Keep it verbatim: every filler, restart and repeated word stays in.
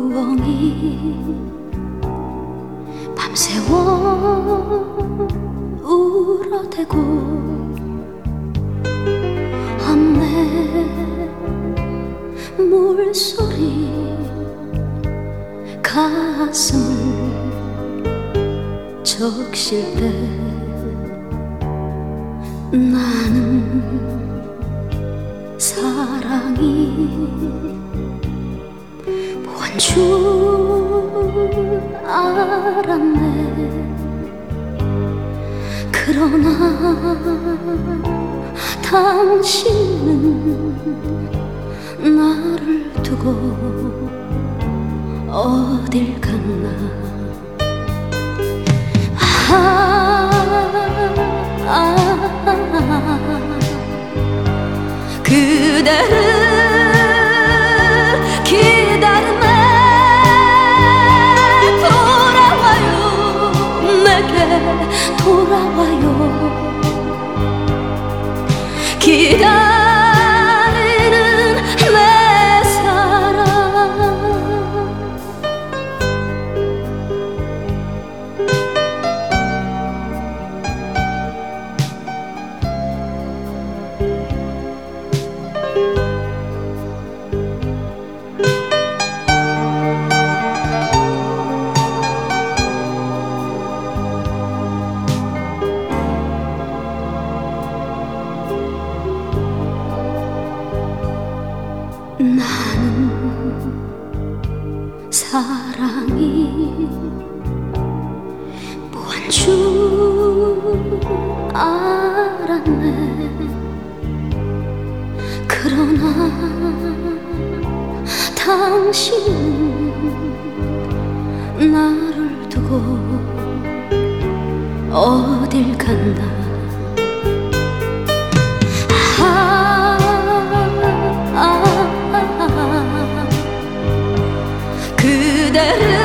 부엉이 밤새워 울어대고 함내 물소리 가슴을 적실 때 나는 사랑이 뭔 줄 알았네. 그러나 당신은 나를 두고 어딜 갔나. 아, 아, 아, 그대를 기다리네. 돌아와요, 내게 돌아와요. 기다리는 내 사랑. 나는 사랑이 뭔 줄 알았네. 그러나 당신은 나를 두고 어딜 갔나. 그대를